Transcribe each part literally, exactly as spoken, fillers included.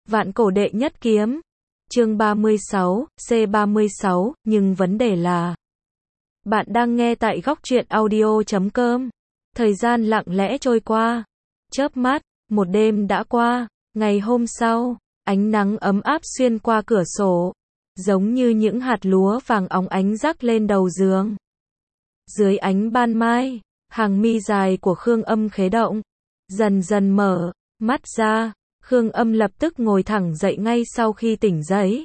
Vạn cổ đệ nhất kiếm. Chương ba mươi sáu, C ba mươi sáu, nhưng vấn đề là bạn đang nghe tại góc truyện audio chấm com. Thời gian lặng lẽ trôi qua, chớp mắt, một đêm đã qua. Ngày hôm sau, ánh nắng ấm áp xuyên qua cửa sổ, giống như những hạt lúa vàng óng ánh rắc lên đầu giường. Dưới ánh ban mai, hàng mi dài của Khương Âm khế động, dần dần mở mắt ra. Khương Âm lập tức ngồi thẳng dậy ngay sau khi tỉnh dậy.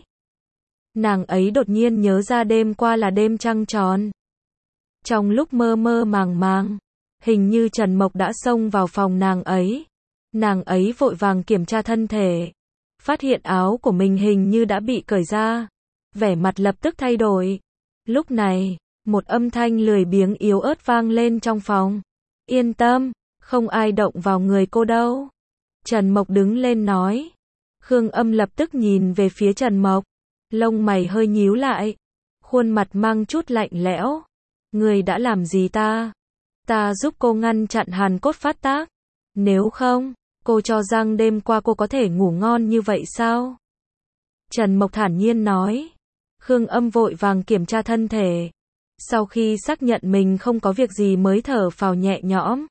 Nàng ấy đột nhiên nhớ ra đêm qua là đêm trăng tròn. Trong lúc mơ mơ màng màng, hình như Trần Mộc đã xông vào phòng nàng ấy. Nàng ấy vội vàng kiểm tra thân thể, phát hiện áo của mình hình như đã bị cởi ra. Vẻ mặt lập tức thay đổi. Lúc này, một âm thanh lười biếng yếu ớt vang lên trong phòng. Yên tâm, không ai động vào người cô đâu. Trần Mộc đứng lên nói. Khương Âm lập tức nhìn về phía Trần Mộc, lông mày hơi nhíu lại, khuôn mặt mang chút lạnh lẽo. Người đã làm gì ta? Ta giúp cô ngăn chặn hàn cốt phát tác. Nếu không, cô cho rằng đêm qua cô có thể ngủ ngon như vậy sao? Trần Mộc thản nhiên nói. Khương Âm vội vàng kiểm tra thân thể. Sau khi xác nhận mình không có việc gì mới thở phào nhẹ nhõm.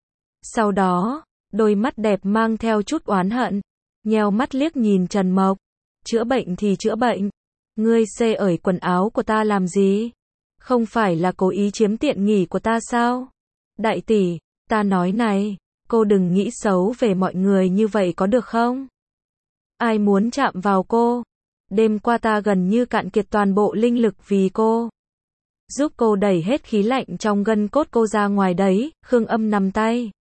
Sau đó, đôi mắt đẹp mang theo chút oán hận, nheo mắt liếc nhìn Trần Mộc. Chữa bệnh thì chữa bệnh. Ngươi xê ởi quần áo của ta làm gì? Không phải là cố ý chiếm tiện nghỉ của ta sao? Đại tỷ, ta nói này, cô đừng nghĩ xấu về mọi người như vậy có được không? Ai muốn chạm vào cô? Đêm qua ta gần như cạn kiệt toàn bộ linh lực vì cô. Giúp cô đẩy hết khí lạnh trong gân cốt cô ra ngoài đấy. Khương Âm nắm tay,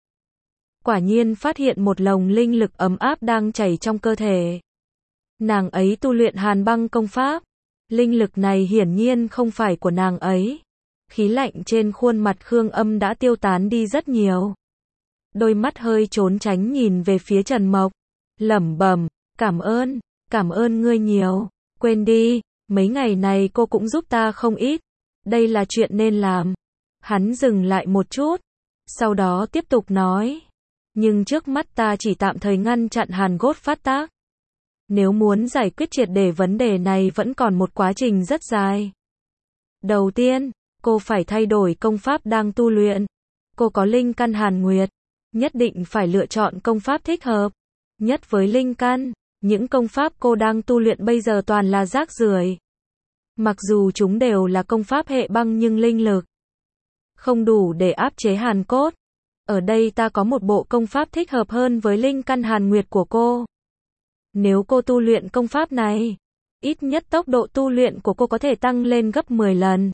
quả nhiên phát hiện một lồng linh lực ấm áp đang chảy trong cơ thể. Nàng ấy tu luyện hàn băng công pháp. Linh lực này hiển nhiên không phải của nàng ấy. Khí lạnh trên khuôn mặt Khương Âm đã tiêu tán đi rất nhiều. Đôi mắt hơi trốn tránh nhìn về phía Trần Mộc, lẩm bẩm, cảm ơn, cảm ơn ngươi nhiều. Quên đi, mấy ngày này cô cũng giúp ta không ít. Đây là chuyện nên làm. Hắn dừng lại một chút, sau đó tiếp tục nói. Nhưng trước mắt ta chỉ tạm thời ngăn chặn hàn cốt phát tác. Nếu muốn giải quyết triệt để vấn đề này vẫn còn một quá trình rất dài. Đầu tiên, cô phải thay đổi công pháp đang tu luyện. Cô có linh căn hàn nguyệt, nhất định phải lựa chọn công pháp thích hợp. Nhất với linh căn, những công pháp cô đang tu luyện bây giờ toàn là rác rưởi. Mặc dù chúng đều là công pháp hệ băng nhưng linh lực không đủ để áp chế hàn cốt. Ở đây ta có một bộ công pháp thích hợp hơn với linh căn hàn nguyệt của cô. Nếu cô tu luyện công pháp này, ít nhất tốc độ tu luyện của cô có thể tăng lên gấp mười lần.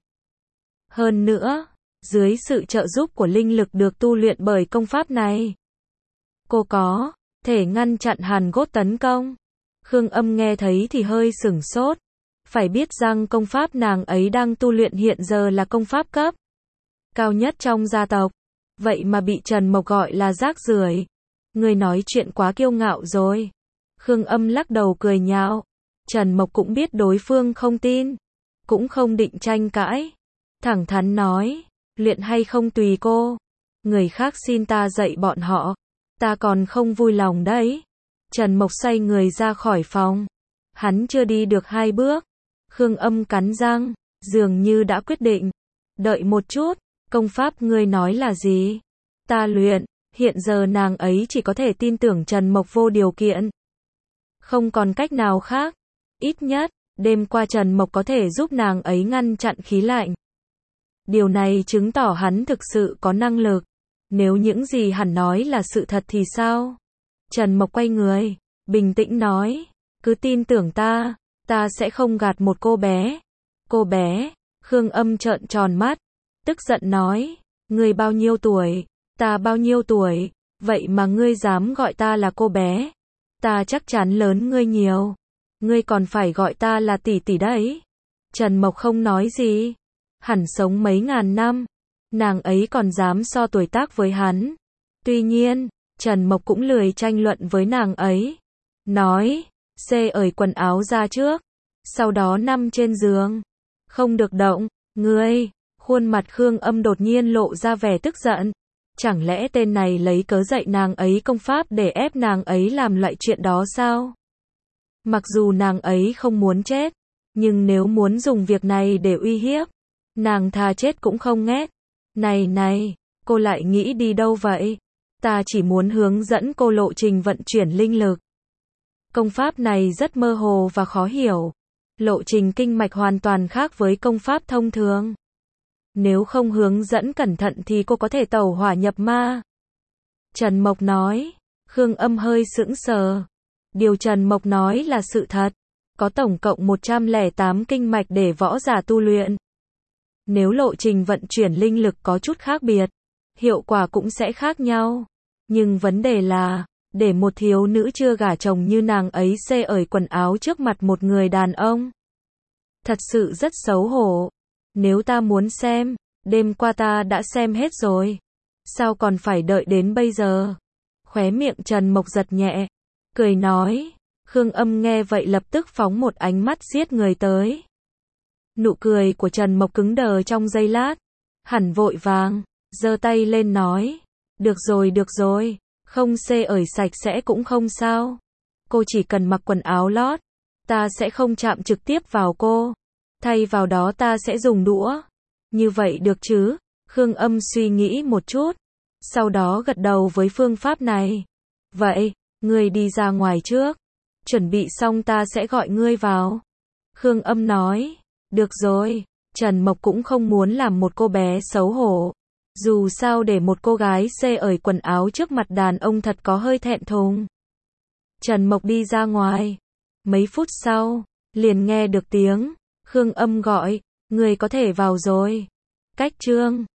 Hơn nữa, dưới sự trợ giúp của linh lực được tu luyện bởi công pháp này, cô có thể ngăn chặn hàn cốt tấn công. Khương Âm nghe thấy thì hơi sửng sốt. Phải biết rằng công pháp nàng ấy đang tu luyện hiện giờ là công pháp cấp cao nhất trong gia tộc. Vậy mà bị Trần Mộc gọi là rác rưởi. Người nói chuyện quá kiêu ngạo rồi. Khương Âm lắc đầu cười nhạo. Trần Mộc cũng biết đối phương không tin, cũng không định tranh cãi. Thẳng thắn nói, luyện hay không tùy cô. Người khác xin ta dạy bọn họ, ta còn không vui lòng đấy. Trần Mộc xoay người ra khỏi phòng. Hắn chưa đi được hai bước. Khương Âm cắn răng, dường như đã quyết định. Đợi một chút, công pháp ngươi nói là gì? Ta luyện. Hiện giờ nàng ấy chỉ có thể tin tưởng Trần Mộc vô điều kiện. Không còn cách nào khác. Ít nhất, đêm qua Trần Mộc có thể giúp nàng ấy ngăn chặn khí lạnh. Điều này chứng tỏ hắn thực sự có năng lực. Nếu những gì hắn nói là sự thật thì sao? Trần Mộc quay người, bình tĩnh nói. Cứ tin tưởng ta, ta sẽ không gạt một cô bé. Cô bé? Khương Âm trợn tròn mắt, tức giận nói. Ngươi bao nhiêu tuổi? Ta bao nhiêu tuổi? Vậy mà ngươi dám gọi ta là cô bé? Ta chắc chắn lớn ngươi nhiều. Ngươi còn phải gọi ta là tỷ tỷ đấy. Trần Mộc không nói gì. Hẳn sống mấy ngàn năm, nàng ấy còn dám so tuổi tác với hắn. Tuy nhiên, Trần Mộc cũng lười tranh luận với nàng ấy. Nói, xê ởi quần áo ra trước, sau đó nằm trên giường. Không được động, ngươi. Khuôn mặt Khương Âm đột nhiên lộ ra vẻ tức giận. Chẳng lẽ tên này lấy cớ dạy nàng ấy công pháp để ép nàng ấy làm loại chuyện đó sao? Mặc dù nàng ấy không muốn chết, nhưng nếu muốn dùng việc này để uy hiếp, nàng thà chết cũng không ghét. Này này, cô lại nghĩ đi đâu vậy? Ta chỉ muốn hướng dẫn cô lộ trình vận chuyển linh lực. Công pháp này rất mơ hồ và khó hiểu. Lộ trình kinh mạch hoàn toàn khác với công pháp thông thường. Nếu không hướng dẫn cẩn thận thì cô có thể tẩu hỏa nhập ma. Trần Mộc nói. Khương Âm hơi sững sờ. Điều Trần Mộc nói là sự thật. Có tổng cộng một trăm lẻ tám kinh mạch để võ giả tu luyện. Nếu lộ trình vận chuyển linh lực có chút khác biệt, hiệu quả cũng sẽ khác nhau. Nhưng vấn đề là, để một thiếu nữ chưa gả chồng như nàng ấy xê ởi quần áo trước mặt một người đàn ông. Thật sự rất xấu hổ. Nếu ta muốn xem, đêm qua ta đã xem hết rồi. Sao còn phải đợi đến bây giờ? Khóe miệng Trần Mộc giật nhẹ, cười nói. Khương Âm nghe vậy lập tức phóng một ánh mắt giết người tới. Nụ cười của Trần Mộc cứng đờ trong giây lát, hẳn vội vàng, giơ tay lên nói. Được rồi được rồi, không xê ởi sạch sẽ cũng không sao. Cô chỉ cần mặc quần áo lót, ta sẽ không chạm trực tiếp vào cô. Thay vào đó ta sẽ dùng đũa. Như vậy được chứ? Khương Âm suy nghĩ một chút, sau đó gật đầu với phương pháp này. Vậy, ngươi đi ra ngoài trước. Chuẩn bị xong ta sẽ gọi ngươi vào. Khương Âm nói. Được rồi, Trần Mộc cũng không muốn làm một cô bé xấu hổ. Dù sao để một cô gái xê ởi quần áo trước mặt đàn ông thật có hơi thẹn thùng. Trần Mộc đi ra ngoài. Mấy phút sau, liền nghe được tiếng Khương Âm gọi. Người có thể vào rồi. Cách chương